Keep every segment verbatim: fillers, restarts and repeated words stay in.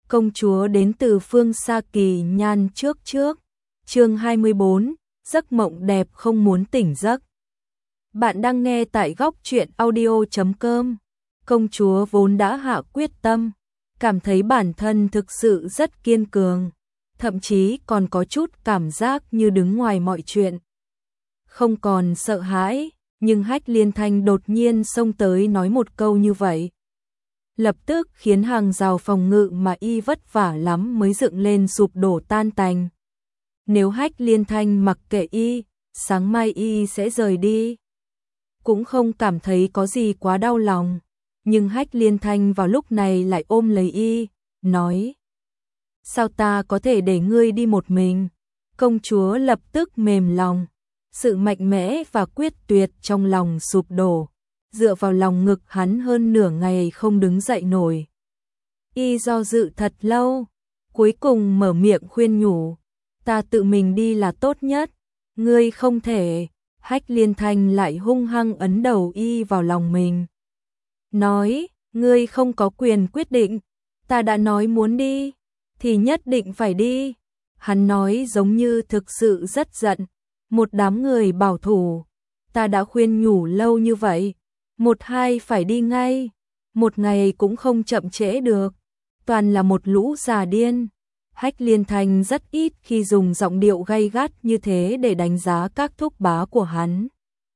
công chúa đến từ phương xa kỳ nhan trước trước. Chương hai mươi bốn, giấc mộng đẹp không muốn tỉnh giấc. Bạn đang nghe tại góc truyện audio chấm com. Công chúa vốn đã hạ quyết tâm, cảm thấy bản thân thực sự rất kiên cường, thậm chí còn có chút cảm giác như đứng ngoài mọi chuyện. Không còn sợ hãi, nhưng Hách Liên Thanh đột nhiên xông tới nói một câu như vậy, lập tức khiến hàng rào phòng ngự mà y vất vả lắm mới dựng lên sụp đổ tan tành. Nếu Hách Liên Thanh mặc kệ y, sáng mai y sẽ rời đi. Cũng không cảm thấy có gì quá đau lòng, nhưng Hách Liên Thanh vào lúc này lại ôm lấy y, nói: sao ta có thể để ngươi đi một mình? Công chúa lập tức mềm lòng, sự mạnh mẽ và quyết tuyệt trong lòng sụp đổ, dựa vào lòng ngực hắn hơn nửa ngày không đứng dậy nổi. Y do dự thật lâu, cuối cùng mở miệng khuyên nhủ: ta tự mình đi là tốt nhất, ngươi không thể. Hách Liên Thanh lại hung hăng ấn đầu y vào lòng mình, nói: ngươi không có quyền quyết định, ta đã nói muốn đi, thì nhất định phải đi. Hắn nói giống như thực sự rất giận, một đám người bảo thủ, ta đã khuyên nhủ lâu như vậy, một hai phải đi ngay, một ngày cũng không chậm trễ được, toàn là một lũ già điên. Hách Liên Thanh rất ít khi dùng giọng điệu gay gắt như thế để đánh giá các thúc bá của hắn.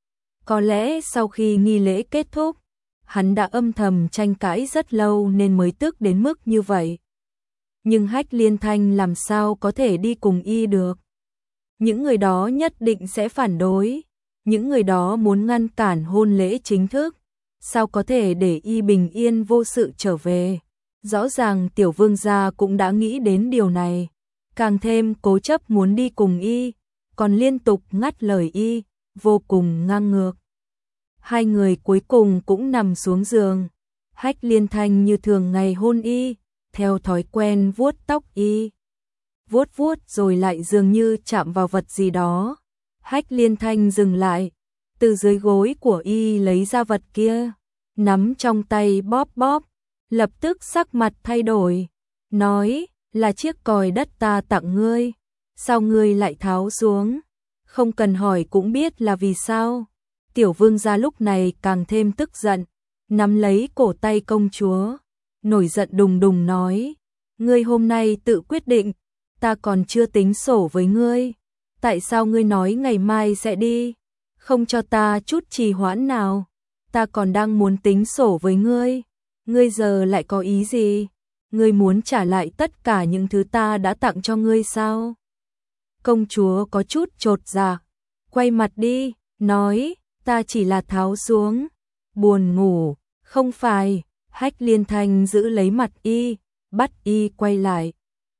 Có lẽ sau khi nghi lễ kết thúc, hắn đã âm thầm tranh cãi rất lâu nên mới tức đến mức như vậy. Nhưng Hách Liên Thanh làm sao có thể đi cùng y được? Những người đó nhất định sẽ phản đối, những người đó muốn ngăn cản hôn lễ chính thức, sao có thể để y bình yên vô sự trở về? Rõ ràng tiểu vương gia cũng đã nghĩ đến điều này, càng thêm cố chấp muốn đi cùng y, còn liên tục ngắt lời y, vô cùng ngang ngược. Hai người cuối cùng cũng nằm xuống giường, Hách Liên Thanh như thường ngày hôn y, theo thói quen vuốt tóc y. Vuốt vuốt rồi lại dường như chạm vào vật gì đó. Hách Liên Thanh dừng lại, từ dưới gối của y lấy ra vật kia, nắm trong tay bóp bóp, lập tức sắc mặt thay đổi, nói: là chiếc còi đất ta tặng ngươi, sao ngươi lại tháo xuống? Không cần hỏi cũng biết là vì sao. Tiểu vương gia lúc này càng thêm tức giận, nắm lấy cổ tay công chúa, nổi giận đùng đùng nói: ngươi hôm nay tự quyết định, ta còn chưa tính sổ với ngươi, tại sao ngươi nói ngày mai sẽ đi, không cho ta chút trì hoãn nào? Ta còn đang muốn tính sổ với ngươi, ngươi giờ lại có ý gì? Ngươi muốn trả lại tất cả những thứ ta đã tặng cho ngươi sao? Công chúa có chút chột dạ, quay mặt đi, nói: ta chỉ là tháo xuống, buồn ngủ. Không phải. Hách Liên Thanh giữ lấy mặt y, bắt y quay lại.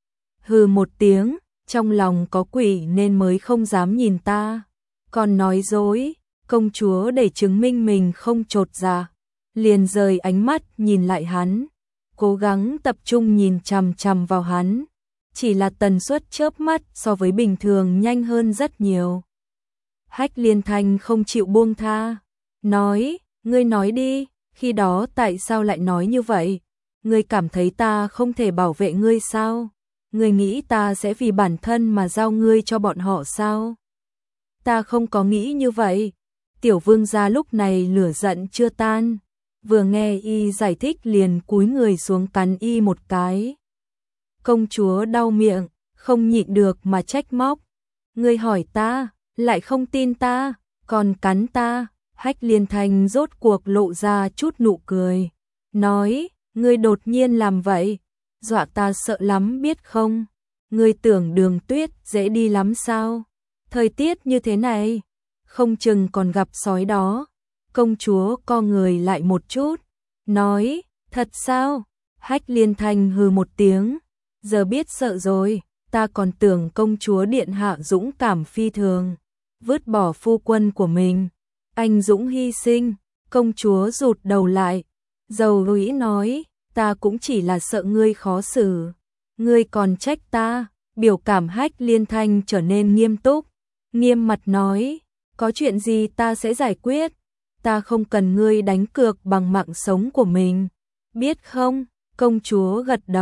Hừ một tiếng, trong lòng có quỷ nên mới không dám nhìn ta, còn nói dối. Công chúa để chứng minh mình không chột dạ, liền rời ánh mắt nhìn lại hắn, cố gắng tập trung nhìn chằm chằm vào hắn, chỉ là tần suất chớp mắt so với bình thường nhanh hơn rất nhiều. Hách Liên Thanh không chịu buông tha, nói: ngươi nói đi, khi đó tại sao lại nói như vậy? Ngươi cảm thấy ta không thể bảo vệ ngươi sao? Ngươi nghĩ ta sẽ vì bản thân mà giao ngươi cho bọn họ sao? Ta không có nghĩ như vậy. Tiểu vương gia lúc này lửa giận chưa tan, vừa nghe y giải thích liền cúi người xuống cắn y một cái. Công chúa đau miệng, không nhịn được mà trách móc: ngươi hỏi ta, lại không tin ta, còn cắn ta. Hách Liên Thanh rốt cuộc lộ ra chút nụ cười, nói: ngươi đột nhiên làm vậy, dọa ta sợ lắm biết không? Ngươi tưởng Đường Tuyết dễ đi lắm sao? Thời tiết như thế này, không chừng còn gặp sói đó. Công chúa co người lại một chút, nói: thật sao? Hách Liên Thanh hừ một tiếng, giờ biết sợ rồi, ta còn tưởng công chúa điện hạ dũng cảm phi thường, vứt bỏ phu quân của mình, anh dũng hy sinh. Công chúa rụt đầu lại, dầu dĩ nói: ta cũng chỉ là sợ ngươi khó xử, ngươi còn trách ta. Biểu cảm Hách Liên Thanh trở nên nghiêm túc, nghiêm mặt nói: có chuyện gì ta sẽ giải quyết, ta không cần ngươi đánh cược bằng mạng sống của mình, biết không? Công chúa gật đầu,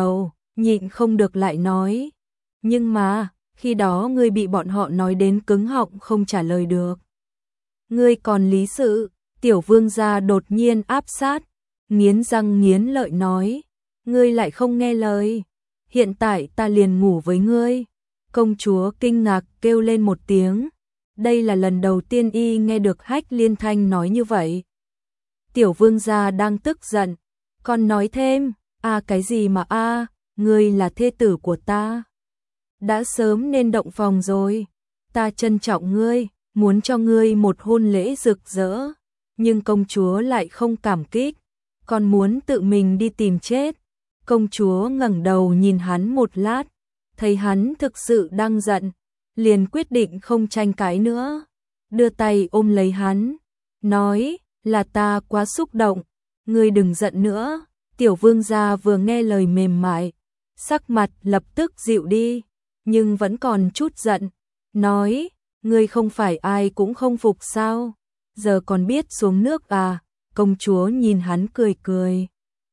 nhịn không được lại nói. Nhưng mà, khi đó ngươi bị bọn họ nói đến cứng họng không trả lời được. Ngươi còn lý sự, tiểu vương gia đột nhiên áp sát, nghiến răng nghiến lợi nói. Ngươi lại không nghe lời, hiện tại ta liền ngủ với ngươi. Công chúa kinh ngạc kêu lên một tiếng. Đây là lần đầu tiên y nghe được Hách Liên Thanh nói như vậy. Tiểu vương gia đang tức giận, còn nói thêm, a à, cái gì mà a, à, ngươi là thê tử của ta. Đã sớm nên động phòng rồi, ta trân trọng ngươi, muốn cho ngươi một hôn lễ rực rỡ, nhưng công chúa lại không cảm kích, còn muốn tự mình đi tìm chết. Công chúa ngẩng đầu nhìn hắn một lát, thấy hắn thực sự đang giận, liền quyết định không tranh cãi nữa, đưa tay ôm lấy hắn, nói, là ta quá xúc động, ngươi đừng giận nữa. Tiểu vương gia vừa nghe lời mềm mại, sắc mặt lập tức dịu đi, nhưng vẫn còn chút giận, nói, ngươi không phải ai cũng không phục sao, giờ còn biết xuống nước à. Công chúa nhìn hắn cười cười,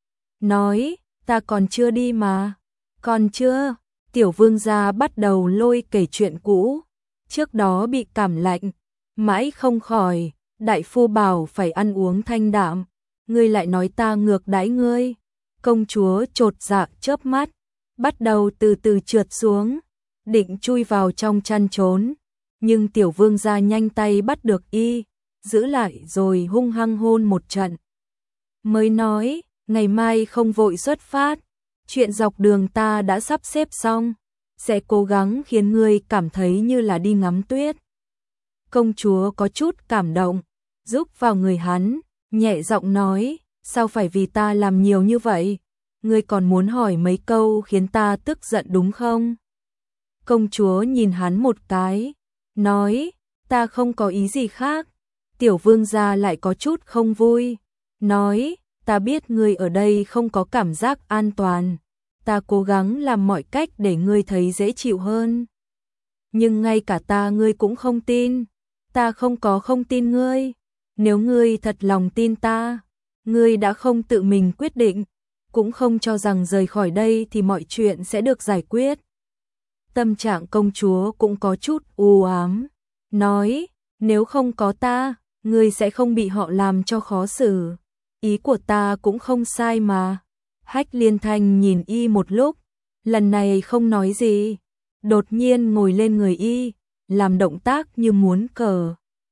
nói, ta còn chưa đi mà. Còn chưa. Tiểu vương gia bắt đầu lôi kể chuyện cũ, trước đó bị cảm lạnh, mãi không khỏi, đại phu bảo phải ăn uống thanh đạm, ngươi lại nói ta ngược đãi ngươi. Công chúa chột dạ chớp mắt, bắt đầu từ từ trượt xuống, định chui vào trong chăn trốn, nhưng tiểu vương gia nhanh tay bắt được y, giữ lại rồi hung hăng hôn một trận. Mới nói, ngày mai không vội xuất phát, chuyện dọc đường ta đã sắp xếp xong, sẽ cố gắng khiến ngươi cảm thấy như là đi ngắm tuyết. Công chúa có chút cảm động, giúp vào người hắn, nhẹ giọng nói, sao phải vì ta làm nhiều như vậy? Ngươi còn muốn hỏi mấy câu khiến ta tức giận đúng không? Công chúa nhìn hắn một cái, nói, ta không có ý gì khác. Tiểu vương gia lại có chút không vui, nói, ta biết ngươi ở đây không có cảm giác an toàn, ta cố gắng làm mọi cách để ngươi thấy dễ chịu hơn. Nhưng ngay cả ta ngươi cũng không tin, ta không có không tin ngươi, nếu ngươi thật lòng tin ta, ngươi đã không tự mình quyết định, cũng không cho rằng rời khỏi đây thì mọi chuyện sẽ được giải quyết. Tâm trạng công chúa cũng có chút u ám, nói, nếu không có ta, ngươi sẽ không bị họ làm cho khó xử. Ý của ta cũng không sai mà. Hách Liên Thanh nhìn y một lúc, lần này không nói gì, đột nhiên ngồi lên người y, làm động tác như muốn cờ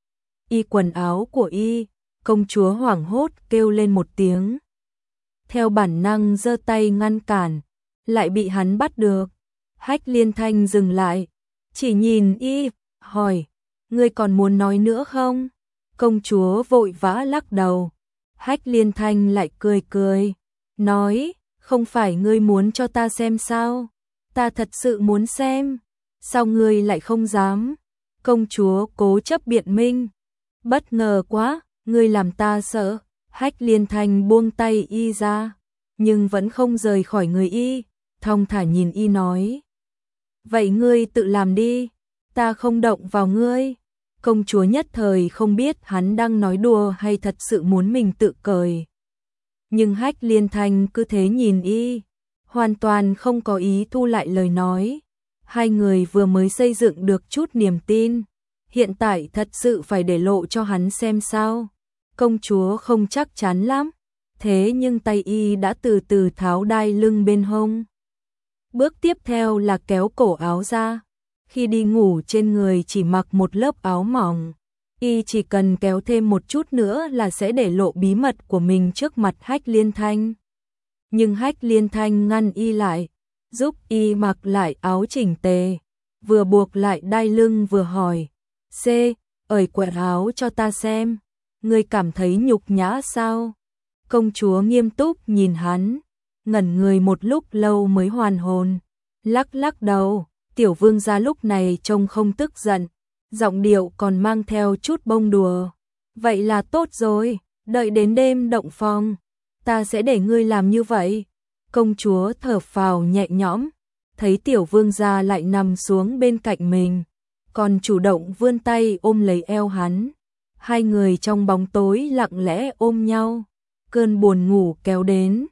y quần áo của y. Công chúa hoảng hốt kêu lên một tiếng, theo bản năng giơ tay ngăn cản, lại bị hắn bắt được. Hách Liên Thanh dừng lại, chỉ nhìn y, hỏi, ngươi còn muốn nói nữa không? Công chúa vội vã lắc đầu. Hách Liên Thanh lại cười cười, nói, không phải ngươi muốn cho ta xem sao? Ta thật sự muốn xem, sao ngươi lại không dám? Công chúa cố chấp biện minh, bất ngờ quá, ngươi làm ta sợ. Hách Liên Thanh buông tay y ra, nhưng vẫn không rời khỏi người y, thong thả nhìn y nói, vậy ngươi tự làm đi, ta không động vào ngươi. Công chúa nhất thời không biết hắn đang nói đùa hay thật sự muốn mình tự cười. Nhưng Hách Liên Thanh cứ thế nhìn y, hoàn toàn không có ý thu lại lời nói. Hai người vừa mới xây dựng được chút niềm tin, hiện tại thật sự phải để lộ cho hắn xem sao. Công chúa không chắc chắn lắm, thế nhưng tay y đã từ từ tháo đai lưng bên hông. Bước tiếp theo là kéo cổ áo ra. Khi đi ngủ trên người chỉ mặc một lớp áo mỏng, y chỉ cần kéo thêm một chút nữa là sẽ để lộ bí mật của mình trước mặt Hách Liên Thanh. Nhưng Hách Liên Thanh ngăn y lại, giúp y mặc lại áo chỉnh tề, vừa buộc lại đai lưng vừa hỏi, C, ởi quần áo cho ta xem, ngươi cảm thấy nhục nhã sao? Công chúa nghiêm túc nhìn hắn, ngẩn người một lúc lâu mới hoàn hồn, lắc lắc đầu. Tiểu vương gia lúc này trông không tức giận, giọng điệu còn mang theo chút bông đùa. Vậy là tốt rồi, đợi đến đêm động phòng, ta sẽ để ngươi làm như vậy. Công chúa thở phào nhẹ nhõm, thấy tiểu vương gia lại nằm xuống bên cạnh mình, còn chủ động vươn tay ôm lấy eo hắn. Hai người trong bóng tối lặng lẽ ôm nhau, cơn buồn ngủ kéo đến,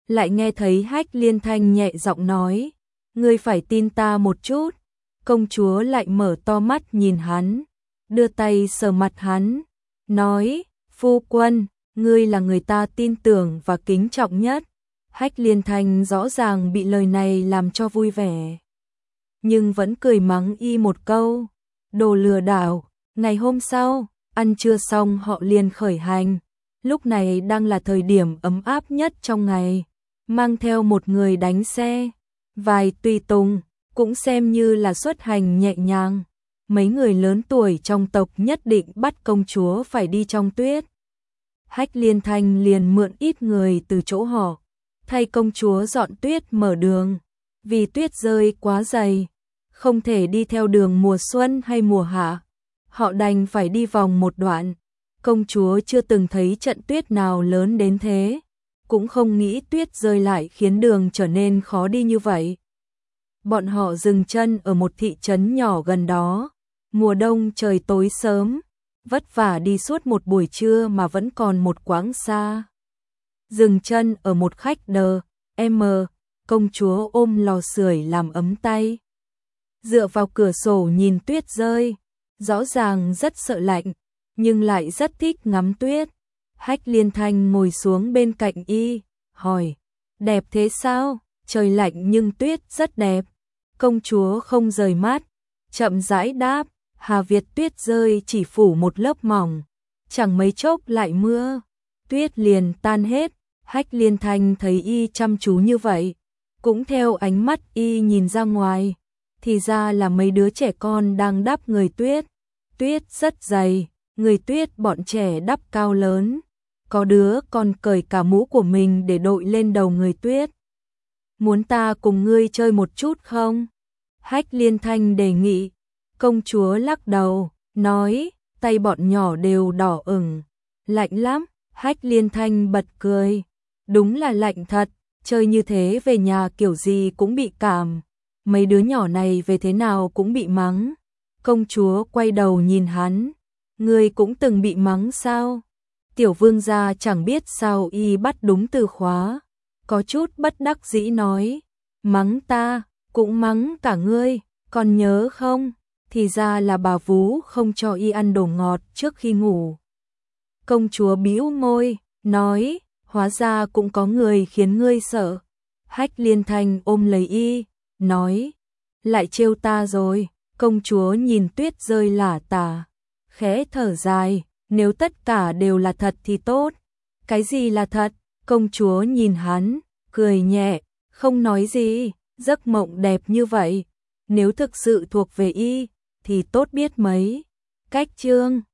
lại nghe thấy Hách Liên Thanh nhẹ giọng nói, ngươi phải tin ta một chút. Công chúa lại mở to mắt nhìn hắn, đưa tay sờ mặt hắn, nói, phu quân, ngươi là người ta tin tưởng và kính trọng nhất. Hách Liên Thanh rõ ràng bị lời này làm cho vui vẻ, nhưng vẫn cười mắng y một câu, đồ lừa đảo. Ngày hôm sau, ăn trưa xong họ liền khởi hành, lúc này đang là thời điểm ấm áp nhất trong ngày, mang theo một người đánh xe, vài tùy tùng, cũng xem như là xuất hành nhẹ nhàng. Mấy người lớn tuổi trong tộc nhất định bắt công chúa phải đi trong tuyết. Hách Liên Thanh liền mượn ít người từ chỗ họ, thay công chúa dọn tuyết mở đường, vì tuyết rơi quá dày, không thể đi theo đường mùa xuân hay mùa hạ, họ đành phải đi vòng một đoạn. Công chúa chưa từng thấy trận tuyết nào lớn đến thế, cũng không nghĩ tuyết rơi lại khiến đường trở nên khó đi như vậy. Bọn họ dừng chân ở một thị trấn nhỏ gần đó, mùa đông trời tối sớm, vất vả đi suốt một buổi trưa mà vẫn còn một quãng xa. Dừng chân ở một khách đờ, em, công chúa ôm lò sưởi làm ấm tay, dựa vào cửa sổ nhìn tuyết rơi, rõ ràng rất sợ lạnh, nhưng lại rất thích ngắm tuyết. Hách Liên Thanh ngồi xuống bên cạnh y, hỏi, đẹp thế sao? Trời lạnh nhưng tuyết rất đẹp. Công chúa không rời mắt, chậm rãi đáp, Hà Việt tuyết rơi chỉ phủ một lớp mỏng, chẳng mấy chốc lại mưa, tuyết liền tan hết. Hách Liên Thanh thấy y chăm chú như vậy, cũng theo ánh mắt y nhìn ra ngoài, thì ra là mấy đứa trẻ con đang đắp người tuyết. Tuyết rất dày, người tuyết bọn trẻ đắp cao lớn, có đứa còn cởi cả mũ của mình để đội lên đầu người tuyết. Muốn ta cùng ngươi chơi một chút không? Hách Liên Thanh đề nghị. Công chúa lắc đầu, nói, tay bọn nhỏ đều đỏ ửng, lạnh lắm. Hách Liên Thanh bật cười, đúng là lạnh thật, chơi như thế về nhà kiểu gì cũng bị cảm, mấy đứa nhỏ này về thế nào cũng bị mắng. Công chúa quay đầu nhìn hắn, ngươi cũng từng bị mắng sao? Tiểu vương gia chẳng biết sao y bắt đúng từ khóa, có chút bất đắc dĩ nói, mắng ta, cũng mắng cả ngươi, còn nhớ không? Thì ra là bà vú không cho y ăn đồ ngọt trước khi ngủ. Công chúa bĩu môi, nói, hóa ra cũng có người khiến ngươi sợ. Hách Liên Thanh ôm lấy y, nói, lại trêu ta rồi. Công chúa nhìn tuyết rơi lả tả, khẽ thở dài, nếu tất cả đều là thật thì tốt. Cái gì là thật? Công chúa nhìn hắn, cười nhẹ, không nói gì, giấc mộng đẹp như vậy, nếu thực sự thuộc về y, thì tốt biết mấy. Cách chương